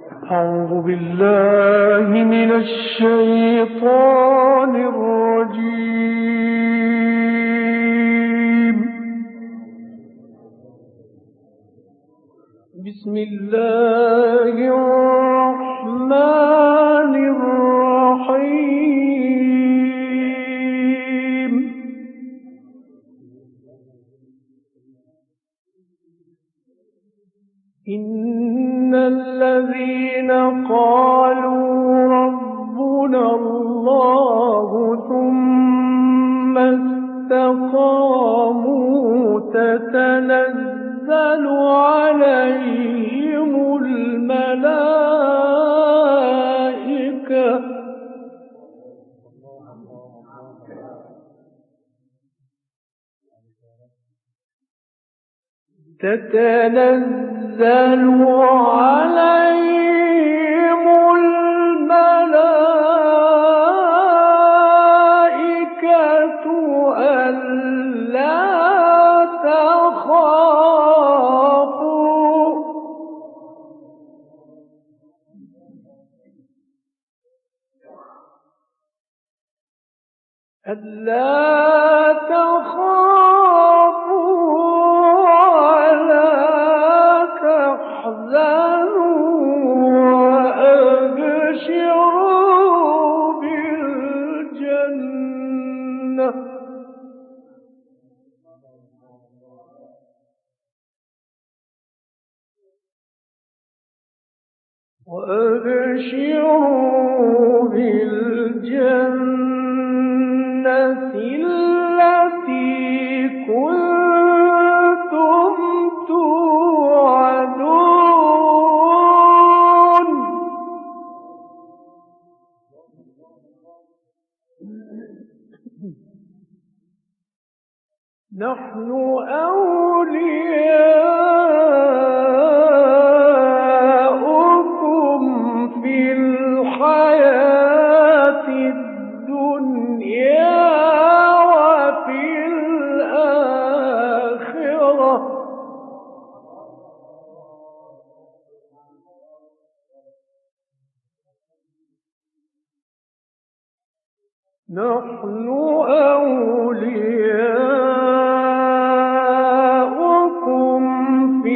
أعوذ بالله من الشيطان الرجيم. بسم الله الرحمن الرحيم. إن الذين قالوا ربنا الله ثم استقاموا تتنزل عليهم الملائكة ألا تخافوا ولا تحزنوا وأبشروا بالجنة التي كنتم توعدون. نحن أولياؤكم في الحياة الدنيا وفي الآخرة نحن أولياؤكم في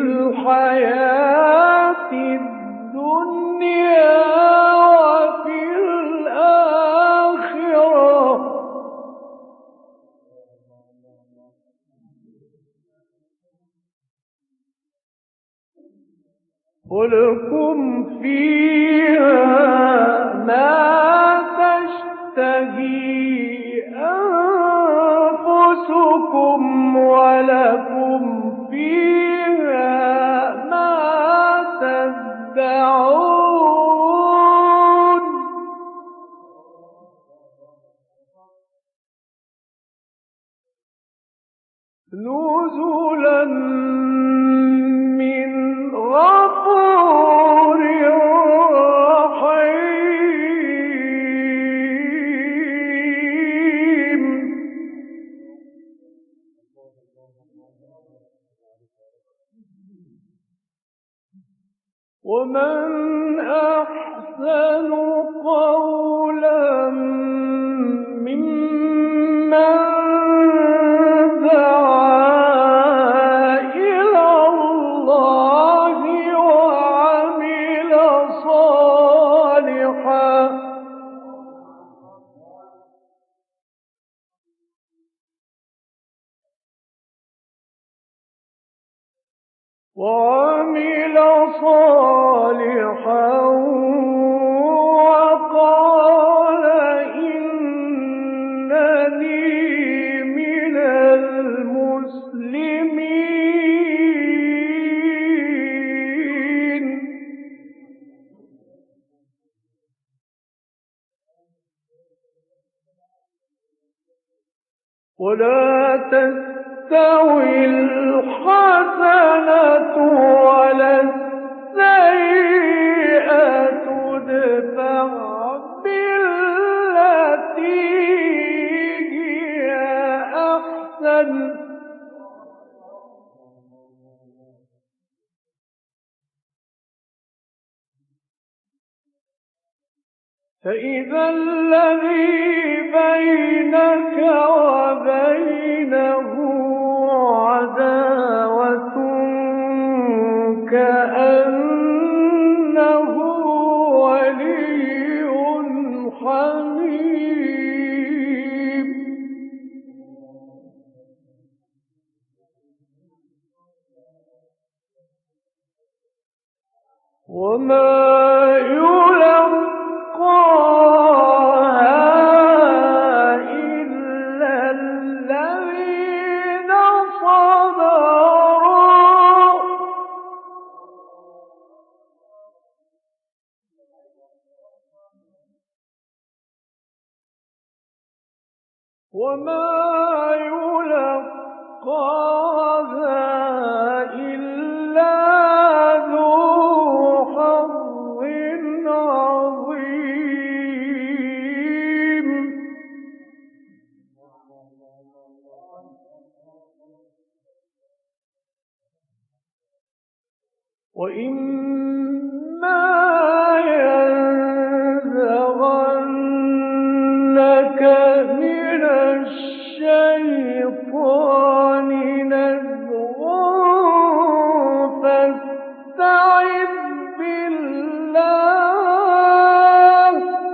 الحياة الدنيا وفي الآخرة ولكم فيها ما تشتهي أنفسكم ولكم فيها ما تدعون. نزلا من غفور رحيم. ومن أحسن قولا ممن دعا إلى الله وعمل صالحا وقال إنني من المسلمين. ولا تستوي الحسنة ولا السيئة ادفع بالتي هي أحسن فإذا الذي بينك وبينه عداوة كأنه ولي حميم. وما يلقاها إلا ذو حظ عظيم. وإما ينزغنك من الشيطان نزغ فاستعذ بالله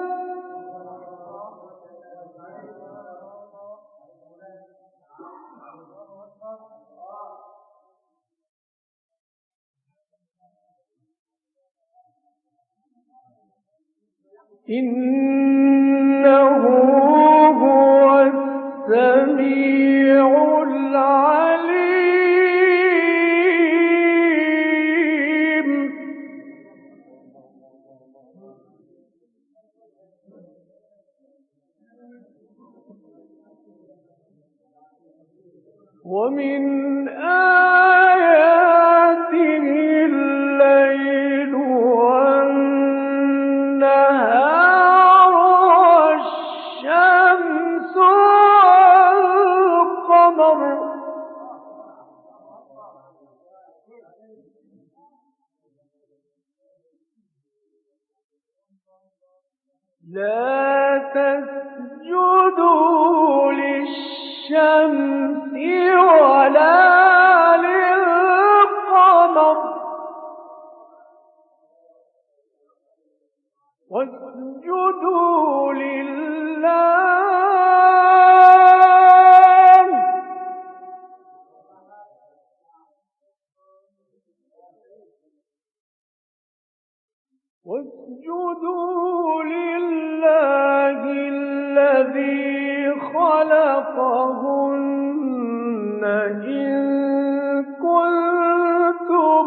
إنه هو السميع العليم. ومن آياته الليل والنهار والشمس والقمر لا تسجدوا للشمس ولا للقمر واسجدوا لله الذي خلقهن إن كنتم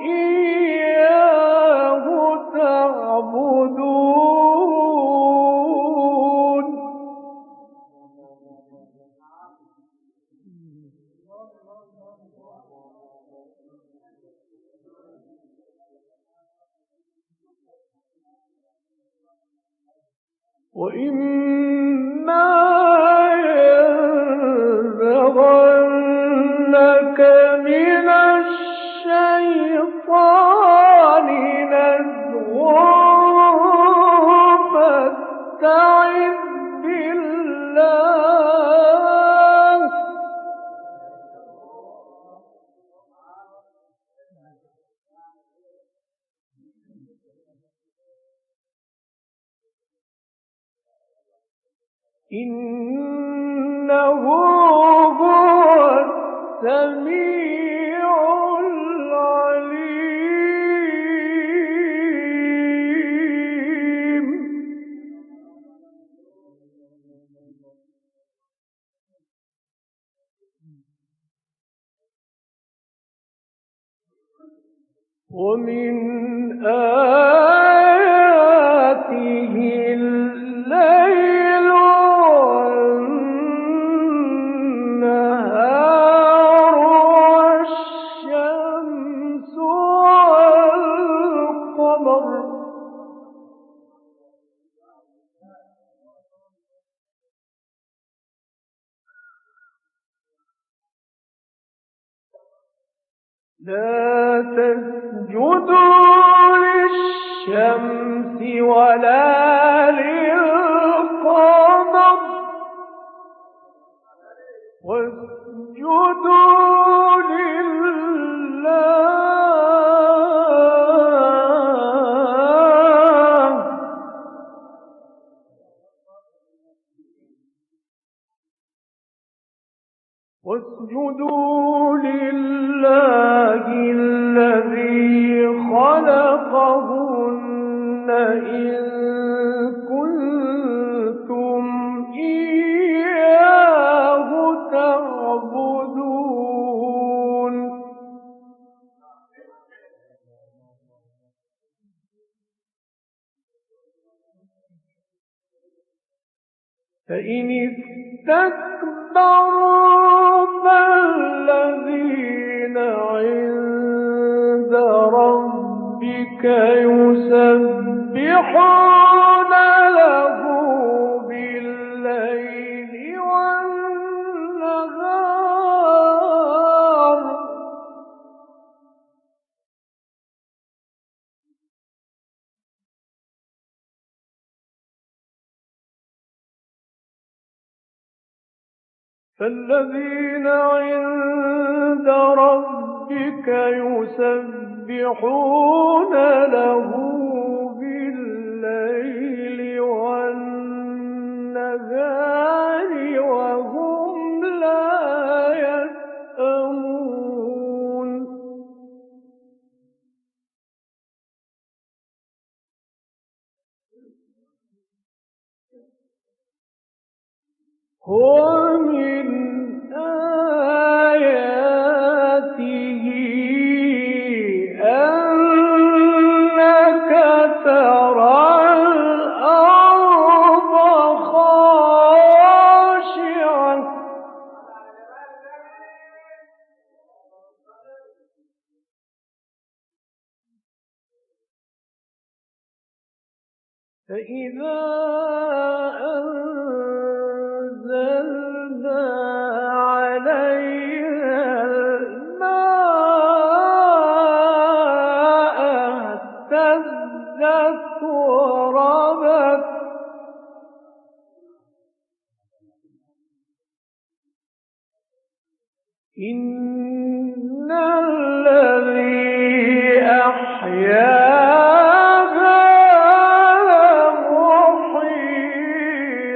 إياه تعبدون. وإما ينزغنك من الشيطان نزغ فاستعذ بالله إنه هو السميع العليم. ومن آياته الليل والنهار والشمس والقمر لا تسجدوا للشمس ولا خلقهن إن كنتم إياه تعبدون فإن استكبروا فالذين عند ربك يسبحون له بالليل والنهار فالذين عند ربك يسبحون له بالليل والنهار وهم لا يسأمون ومن آياته أنك ترى الأرض خاشعة فإذا أنزلنا عليها الماء اهتزت وربت إن الذي أحياها لمحيي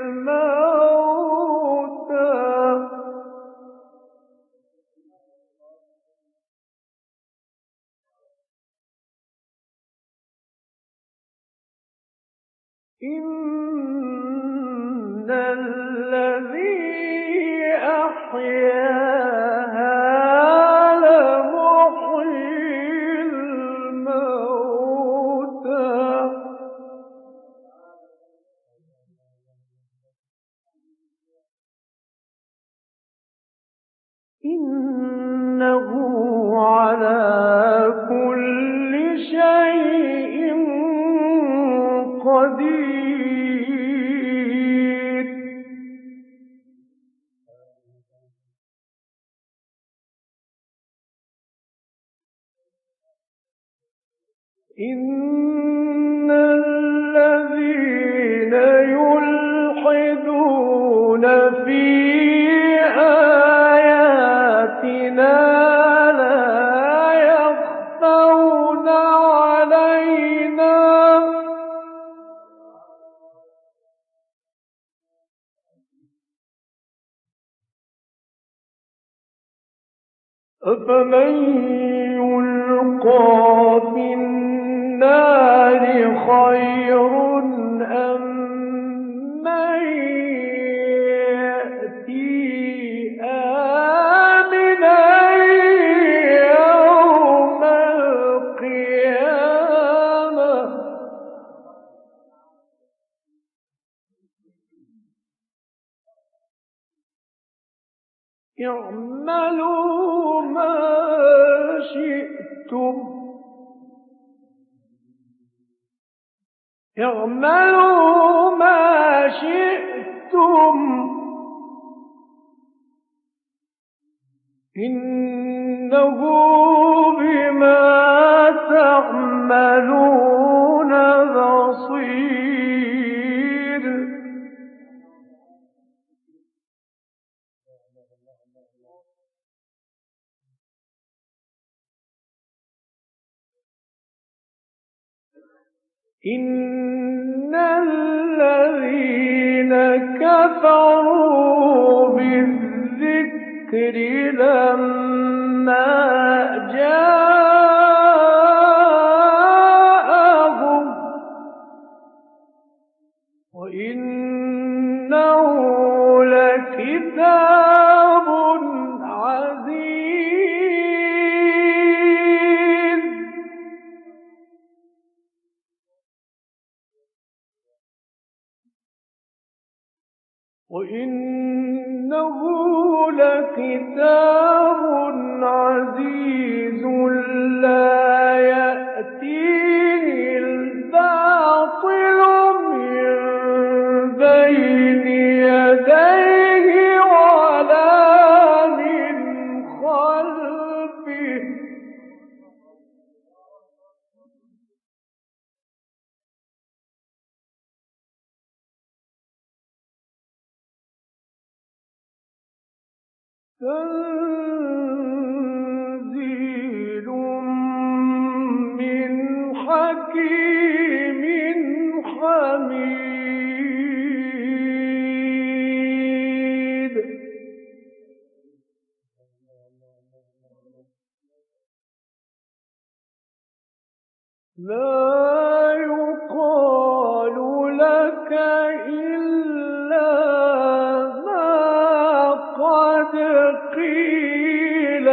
الموتى إن الذي أحياها لمحيي الموتى إنه على كل شيء قدير إن الذين يلحدون في آياتنا لا يخفون علينا أفمن يلقى في النار خير أم من يأتي آمنا يوم القيامة اعملوا ما شئتم اعملوا ما شئتم إنه بما تعملون بصير إن الذين كفروا بالذكر لما جاءهم وإنه لكتاب عزيز لا يأتيه الباطل من بين يديه ولا من خلفه تنزيل من حكيم حميد لا يقال لك إلا ما قد قيل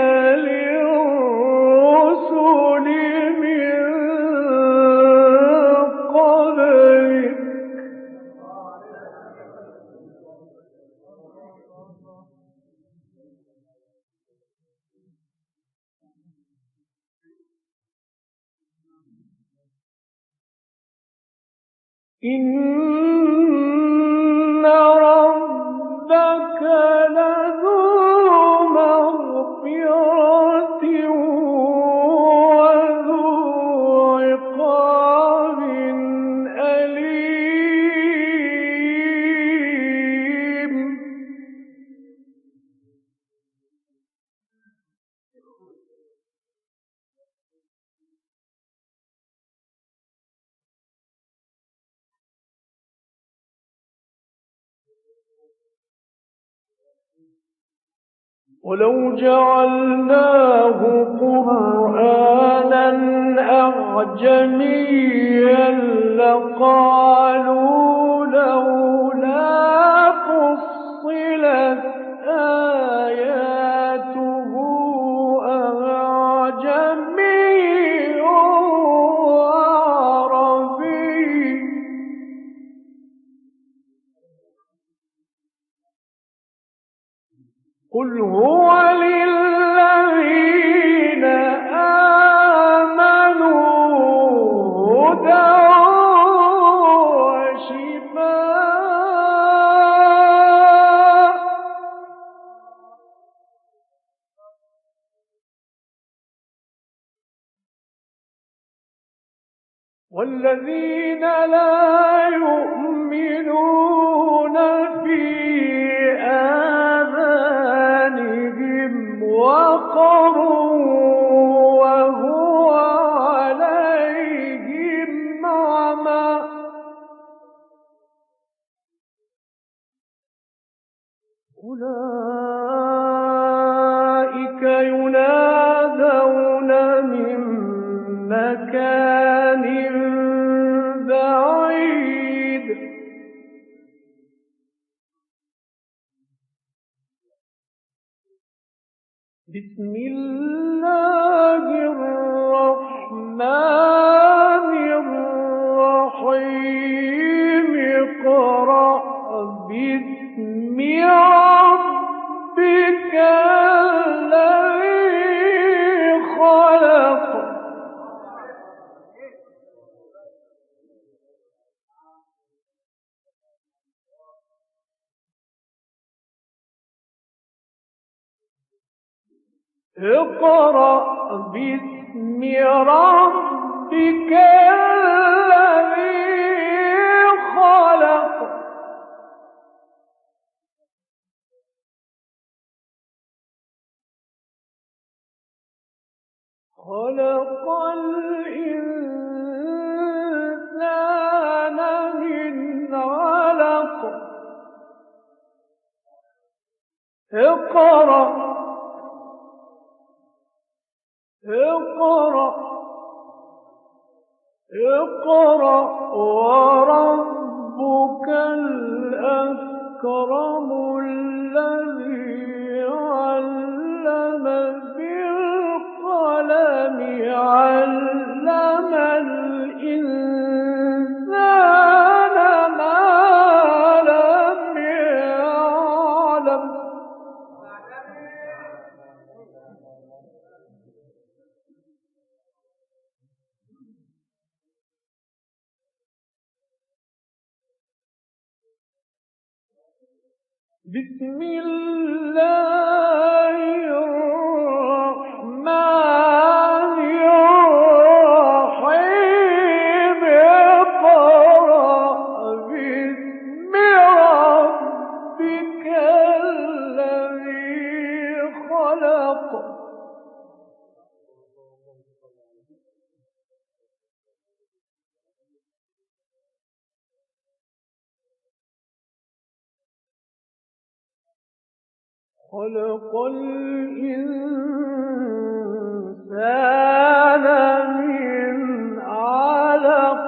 للرسل من قبلك إن ربك لذو مغفرة وذو عقاب أليم ولو جعلناه قرآنا أعجميا لقالوا لولا فصلت آياته أعجمي وعربي قل هو للذين آمنوا هدى وشفاء والذين لا يؤمنون في آذانهم وقر وهو عليهم عمى أولئك ينادون من مكان بعيد بسم الله الرحمن الرحيم اقرأ باسم ربك الذي خلق اقرأ باسم ربك الذي خلق خلق الإنسان من علق اقرأ وربك الأكرم الذي علم بالقلم علم الإنسان ما لم يعلم بسم الله الرحمن الرحيم اقرأ باسم ربك الذي خلق خلق الإنسان من علق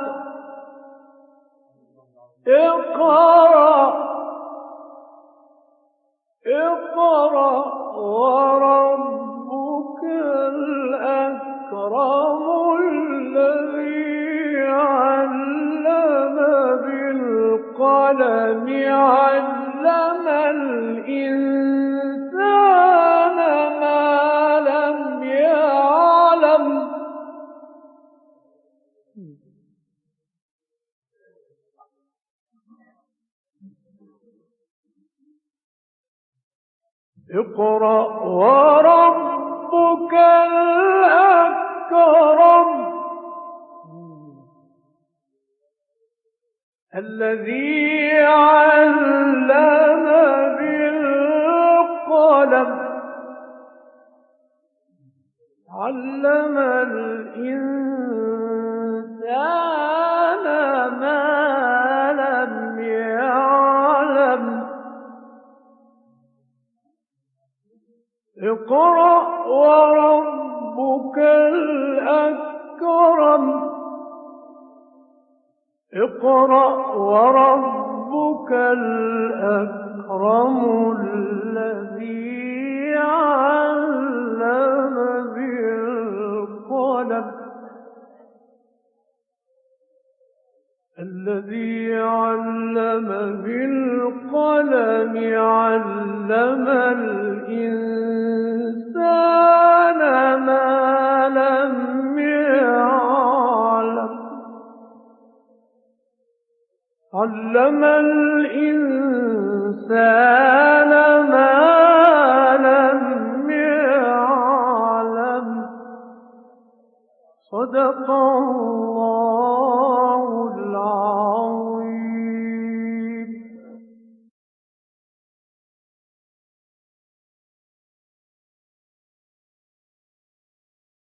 اقرأ وربك الأكرم الذي علم بالقلم علم الإنسان ما لم يعلم اقرأ وربك الأكرم الذي علم بالقلم علم الإنسان ما لم يعلم اقرأ وربك الأكرم اقرأ وربك الأكرم الذي علم بالقلم الذي علم بالقلم علم الإنسان ما لم يعلم علم الإنسان ما لم يعلم صدق الله